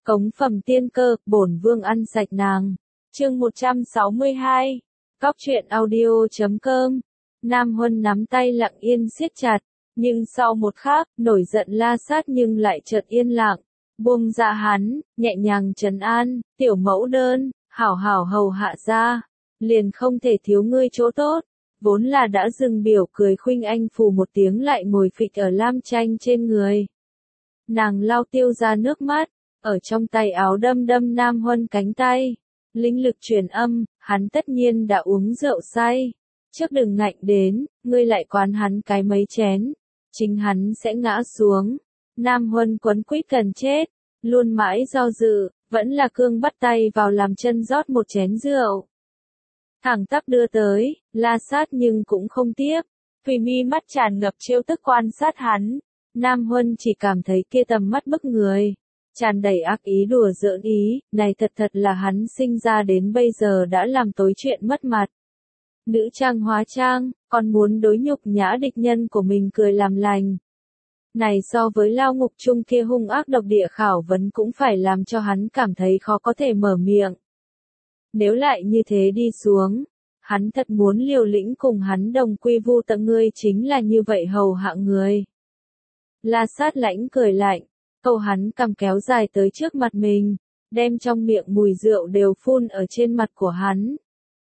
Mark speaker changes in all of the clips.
Speaker 1: Cống phẩm tiên cơ, bổn vương ăn sạch nàng. Chương 162. Cóc truyện audio.com. Nam Huân nắm tay lặng yên siết chặt, nhưng sau một khắc, nổi giận La Sát nhưng lại chợt yên lặng, buông ra hắn, nhẹ nhàng trấn an, tiểu mẫu đơn, hảo hảo hầu hạ ra, liền không thể thiếu ngươi chỗ tốt. Vốn là đã dừng biểu cười Khuynh Anh phù một tiếng lại ngồi phịch ở Lam Tranh trên người. Nàng lau tiêu ra nước mắt, ở trong tay áo đâm đâm Nam Huân cánh tay. Linh lực truyền âm, hắn tất nhiên đã uống rượu say. Trước đừng ngạnh đến, ngươi lại quán hắn cái mấy chén. Chính hắn sẽ ngã xuống. Nam Huân quấn quýt gần chết. Luôn mãi do dự, vẫn là cương bắt tay vào làm chân rót một chén rượu. Thẳng tắp đưa tới, La Sát nhưng cũng không tiếp. Thùy mi mắt tràn ngập trêu tức quan sát hắn. Nam Huân chỉ cảm thấy kia tầm mắt bức người. Tràn đầy ác ý đùa giỡn ý, này thật là hắn sinh ra đến bây giờ đã làm tối chuyện mất mặt. Nữ trang hóa trang, còn muốn đối nhục nhã địch nhân của mình cười làm lành. Này so với lao ngục chung kia hung ác độc địa khảo vấn cũng phải làm cho hắn cảm thấy khó có thể mở miệng. Nếu lại như thế đi xuống, hắn thật muốn liều lĩnh cùng hắn đồng quy vu tận, ngươi chính là như vậy hầu hạ người. La Sát lãnh cười lạnh, câu hắn cầm kéo dài tới trước mặt mình, đem trong miệng mùi rượu đều phun ở trên mặt của hắn.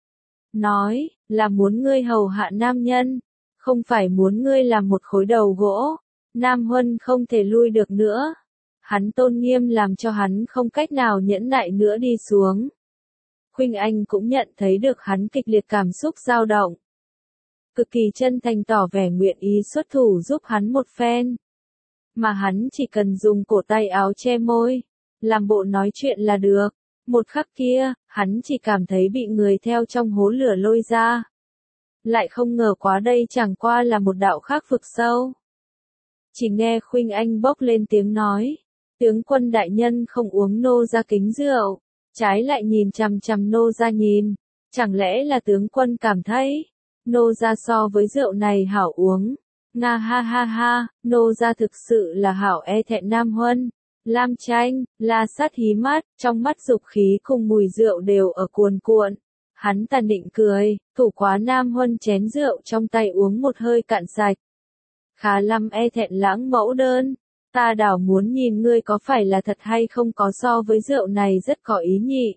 Speaker 1: Nói, là muốn ngươi hầu hạ nam nhân, không phải muốn ngươi làm một khối đầu gỗ. Nam Huân không thể lui được nữa. Hắn tôn nghiêm làm cho hắn không cách nào nhẫn nại nữa đi xuống. Khuynh Anh cũng nhận thấy được hắn kịch liệt cảm xúc dao động. Cực kỳ chân thành tỏ vẻ nguyện ý xuất thủ giúp hắn một phen. Mà hắn chỉ cần dùng cổ tay áo che môi, làm bộ nói chuyện là được. Một khắc kia, hắn chỉ cảm thấy bị người theo trong hố lửa lôi ra. Lại không ngờ quá đây chẳng qua là một đạo khác vực sâu. Chỉ nghe Khuynh Anh bốc lên tiếng nói, tướng quân đại nhân không uống nô ra kính rượu, trái lại nhìn chằm chằm nô ra nhìn, chẳng lẽ là tướng quân cảm thấy, nô ra so với rượu này hảo uống. Nga ha ha ha, nô ra thực sự là hảo e thẹn Nam Huân. Lam Tranh, La Sát hí mắt, trong mắt dục khí cùng mùi rượu đều ở cuồn cuộn. Hắn tàn định cười, thủ quá Nam Huân chén rượu trong tay uống một hơi cạn sạch. Khá lắm e thẹn lãng mẫu đơn, ta đảo muốn nhìn ngươi có phải là thật hay không có so với rượu này rất có ý nhị.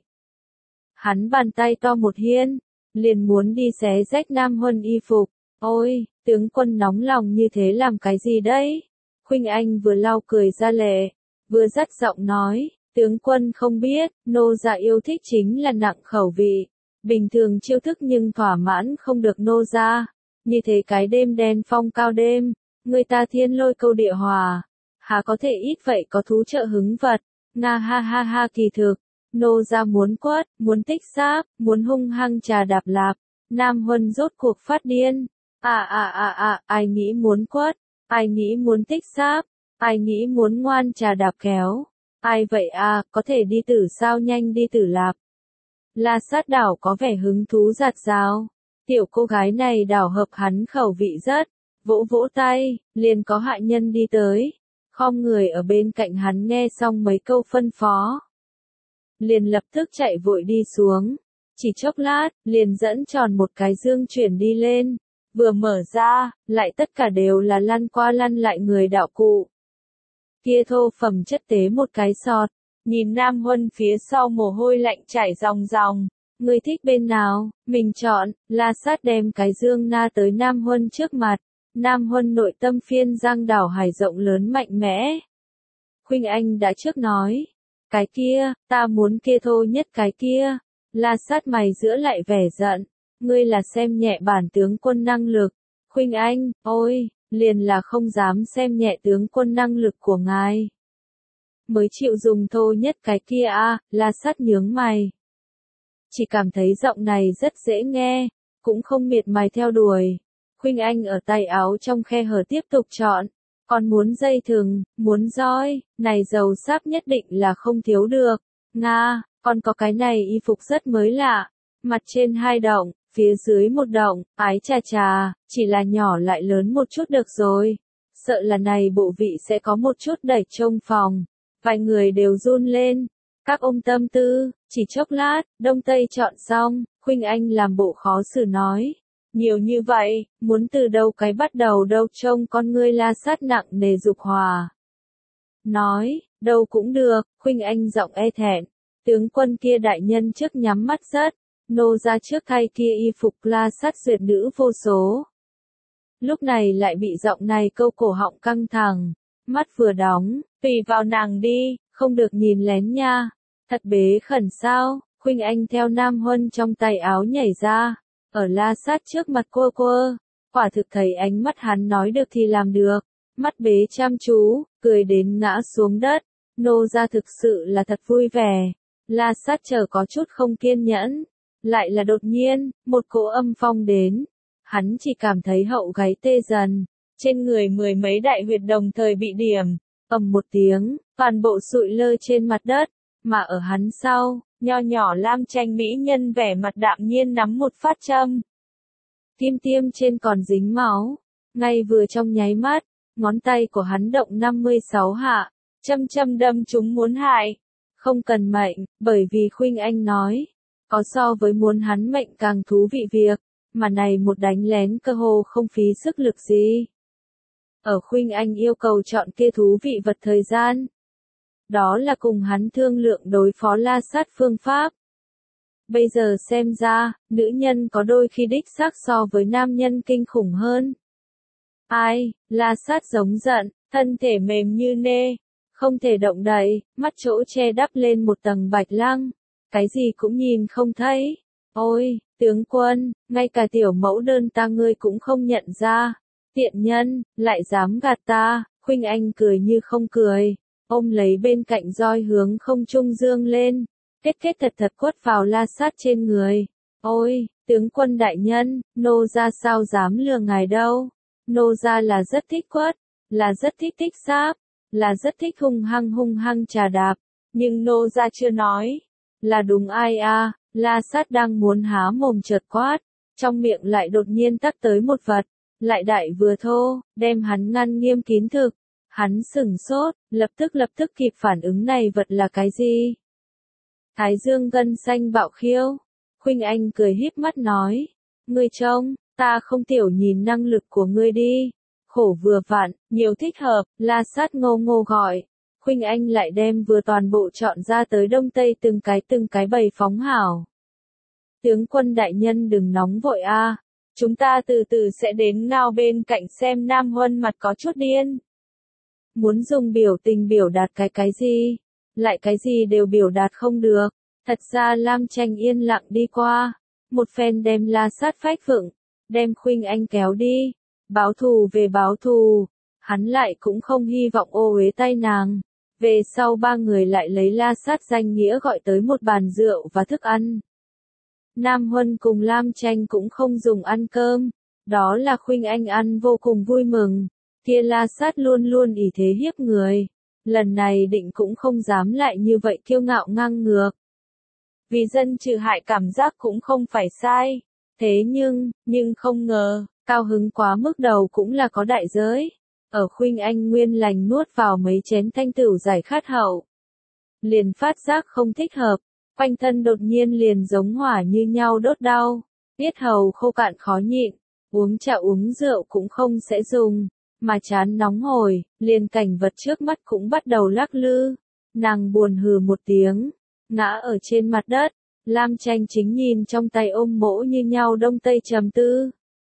Speaker 1: Hắn bàn tay to một hiên, liền muốn đi xé rách Nam Huân y phục. Ôi, tướng quân nóng lòng như thế làm cái gì đấy? Khuynh Anh vừa lau cười ra lệ, vừa dắt giọng nói, tướng quân không biết, nô dạ yêu thích chính là nặng khẩu vị. Bình thường chiêu thức nhưng thỏa mãn không được nô ra. Như thế cái đêm đen phong cao đêm, người ta thiên lôi câu địa hòa. Há có thể ít vậy có thú trợ hứng vật. Nga ha ha ha, kỳ thực, nô ra muốn quất, muốn tích sáp, muốn hung hăng trà đạp lạp. Nam Huân rốt cuộc phát điên. Ai nghĩ muốn quất, ai nghĩ muốn tích sáp, ai nghĩ muốn ngoan trà đạp kéo. Ai vậy có thể đi tử sao, nhanh đi tử lạp. La Sát đảo có vẻ hứng thú giạt rào. Tiểu cô gái này đảo hợp hắn khẩu vị rất. Vỗ vỗ tay, liền có hạ nhân đi tới. Khom người ở bên cạnh hắn nghe xong mấy câu phân phó, liền lập tức chạy vội đi xuống. Chỉ chốc lát, liền dẫn tròn một cái dương chuyển đi lên. Vừa mở ra, lại tất cả đều là lăn qua lăn lại người đạo cụ. Kia thô phẩm chất tế một cái sọt. Nhìn Nam Huân phía sau mồ hôi lạnh chảy ròng ròng. Ngươi thích bên nào, mình chọn. La Sát đem cái dương na tới Nam Huân trước mặt. Nam Huân nội tâm phiên giang đảo hải rộng lớn mạnh mẽ. Khuynh Anh đã trước nói, cái kia, ta muốn kia thô nhất cái kia. La Sát mày giữa lại vẻ giận, ngươi là xem nhẹ bản tướng quân năng lực. Khuynh Anh, ôi, liền là không dám xem nhẹ tướng quân năng lực của ngài. Mới chịu dùng thô nhất cái kia La Sát nhướng mày. Chỉ cảm thấy giọng này rất dễ nghe, cũng không miệt mài theo đuổi. Khuynh Anh ở tay áo trong khe hở tiếp tục chọn, còn muốn dây thừng, muốn roi, này dầu sáp nhất định là không thiếu được. Nga, còn có cái này y phục rất mới lạ, mặt trên 2 động, phía dưới 1 động, ái chà chà, chỉ là nhỏ lại lớn một chút được rồi. Sợ là này bộ vị sẽ có một chút đẩy trông phòng. Vài người đều run lên, Các ông tâm tư, chỉ chốc lát, Đông Tây chọn xong, Khuynh Anh làm bộ khó xử nói. Nhiều như vậy, muốn từ đâu cái bắt đầu đâu, trông con ngươi La Sát nặng nề dục hòa. Nói, đâu cũng được, Khuynh Anh giọng e thẹn. Tướng quân kia đại nhân trước nhắm mắt rất, nô ra trước thay kia y phục La Sát duyệt nữ vô số. Lúc này lại bị giọng này câu cổ họng căng thẳng, mắt vừa đóng, tùy vào nàng đi, không được nhìn lén nha. Thật bế khẩn sao? Khuynh Anh theo Nam Huân trong tay áo nhảy ra, ở La Sát trước mặt cô, quả thực thấy ánh mắt hắn nói được thì làm được, mắt bế chăm chú, cười đến ngã xuống đất, nô ra thực sự là thật vui vẻ. La Sát chờ có chút không kiên nhẫn, lại là đột nhiên, một cỗ âm phong đến, hắn chỉ cảm thấy hậu gáy tê dần, trên người mười mấy đại huyệt đồng thời bị điểm, ầm một tiếng, toàn bộ sụi lơ trên mặt đất. Mà ở hắn sau, nho nhỏ Lam Tranh mỹ nhân vẻ mặt đạm nhiên nắm một phát châm. Tim tiêm trên còn dính máu. Ngay vừa trong nháy mắt, ngón tay của hắn động 56 hạ, châm đâm chúng muốn hại. Không cần mệnh, bởi vì Khuynh Anh nói, có so với muốn hắn mệnh càng thú vị việc, mà này một đánh lén cơ hồ không phí sức lực gì. Ở Khuynh Anh yêu cầu chọn kia thú vị vật thời gian. Đó là cùng hắn thương lượng đối phó La Sát phương pháp. Bây giờ xem ra, nữ nhân có đôi khi đích xác so với nam nhân kinh khủng hơn. Ai, La Sát giống giận, thân thể mềm như nê, không thể động đậy, mắt chỗ che đắp lên một tầng bạch lăng, cái gì cũng nhìn không thấy. Ôi, tướng quân, ngay cả tiểu mẫu đơn ta ngươi cũng không nhận ra. Tiện nhân, lại dám gạt ta. Khuynh Anh cười như không cười. Ôm lấy bên cạnh roi hướng không trung dương lên, kết thật quất vào La Sát trên người. Ôi, tướng quân đại nhân, nô gia sao dám lừa ngài đâu. Nô gia là rất thích quất, là rất thích sáp, là rất thích hung hăng trà đạp, nhưng nô gia chưa nói. Là đúng ai à? La Sát đang muốn há mồm chợt quát, trong miệng lại đột nhiên tắc tới một vật, lại đại vừa thô, đem hắn ngăn nghiêm kín thực. Hắn sửng sốt, lập tức kịp phản ứng này vật là cái gì? Thái dương gân xanh bạo khiêu. Khuynh Anh cười híp mắt nói. Ngươi trông, ta không tiểu nhìn năng lực của ngươi đi. Khổ vừa vặn, nhiều thích hợp, La Sát ngô gọi. Khuynh Anh lại đem vừa toàn bộ chọn ra tới đông tây từng cái bày phóng hảo. Tướng quân đại nhân đừng nóng vội a, chúng ta từ từ sẽ đến ngao bên cạnh xem Nam Huân mặt có chút điên. Muốn dùng biểu tình biểu đạt cái gì, lại cái gì đều biểu đạt không được. Thật ra Lam Tranh yên lặng đi qua, một phen đem La Sát phách phượng, đem Khuynh Anh kéo đi, báo thù về báo thù, hắn lại cũng không hy vọng ô uế tay nàng. Về sau ba người lại lấy La Sát danh nghĩa gọi tới một bàn rượu và thức ăn. Nam Huân cùng Lam Tranh cũng không dùng ăn cơm, đó là Khuynh Anh ăn vô cùng vui mừng. Kia La Sát luôn luôn ỷ thế hiếp người, lần này định cũng không dám lại như vậy kiêu ngạo ngang ngược. Vì dân trừ hại cảm giác cũng không phải sai, thế nhưng không ngờ, cao hứng quá mức đầu cũng là có đại giới. Ở Khuynh Anh nguyên lành nuốt vào mấy chén thanh tửu giải khát hậu, liền phát giác không thích hợp, quanh thân đột nhiên liền giống hỏa như nhau đốt đau, yết hầu khô cạn khó nhịn, uống trà uống rượu cũng không sẽ dùng. Mà chán nóng hổi, liền cảnh vật trước mắt cũng bắt đầu lắc lư. Nàng buồn hừ một tiếng, ngã ở trên mặt đất. Lam Tranh chính nhìn trong tay ôm mỗ như nhau đông tây trầm tư.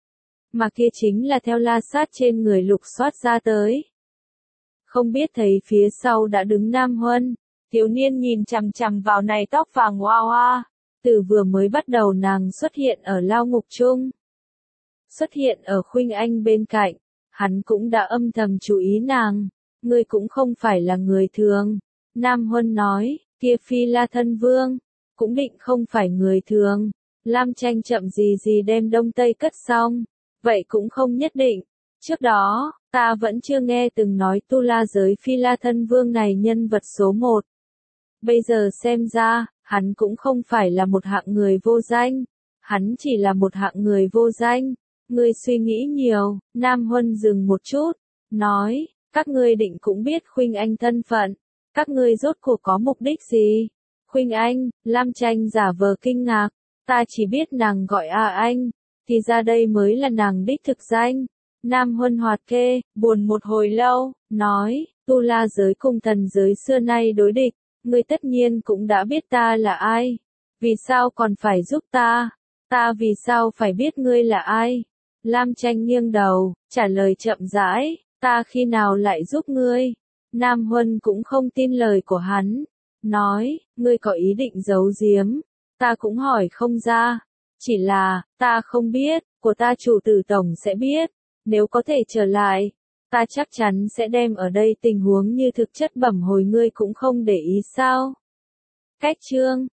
Speaker 1: Mà kia chính là theo La Sát trên người lục soát ra tới. Không biết thấy phía sau đã đứng Nam Huân, thiếu niên nhìn chằm vào này tóc vàng hoa hoa. Từ vừa mới bắt đầu nàng xuất hiện ở lao ngục chung, xuất hiện ở Khuynh Anh bên cạnh. Hắn cũng đã âm thầm chú ý nàng, ngươi cũng không phải là người thường. Nam Huân nói, kia Phi La thân vương, cũng định không phải người thường. Lam Tranh chậm gì đem đông tây cất xong, vậy cũng không nhất định. Trước đó, ta vẫn chưa nghe từng nói Tu La giới Phi La thân vương này nhân vật số 1. Bây giờ xem ra, hắn cũng không phải là một hạng người vô danh, hắn chỉ là một hạng người vô danh. Ngươi suy nghĩ nhiều. Nam Huân dừng một chút, nói, các ngươi định cũng biết Khuynh Anh thân phận, các ngươi rốt cuộc có mục đích gì? Khuynh Anh, Lam Tranh giả vờ kinh ngạc, ta chỉ biết nàng gọi anh, thì ra đây mới là nàng đích thực danh. Nam Huân hoạt kê, buồn một hồi lâu, nói, tu la giới cùng thần giới xưa nay đối địch, ngươi tất nhiên cũng đã biết ta là ai. Vì sao còn phải giúp ta? Ta vì sao phải biết ngươi là ai? Lam Tranh nghiêng đầu, trả lời chậm rãi, ta khi nào lại giúp ngươi? Nam Huân cũng không tin lời của hắn, nói, ngươi có ý định giấu giếm, ta cũng hỏi không ra. Chỉ là, ta không biết, của ta chủ tử tổng sẽ biết, nếu có thể trở lại, ta chắc chắn sẽ đem ở đây tình huống như thực chất bẩm hồi ngươi cũng không để ý sao. Cách chương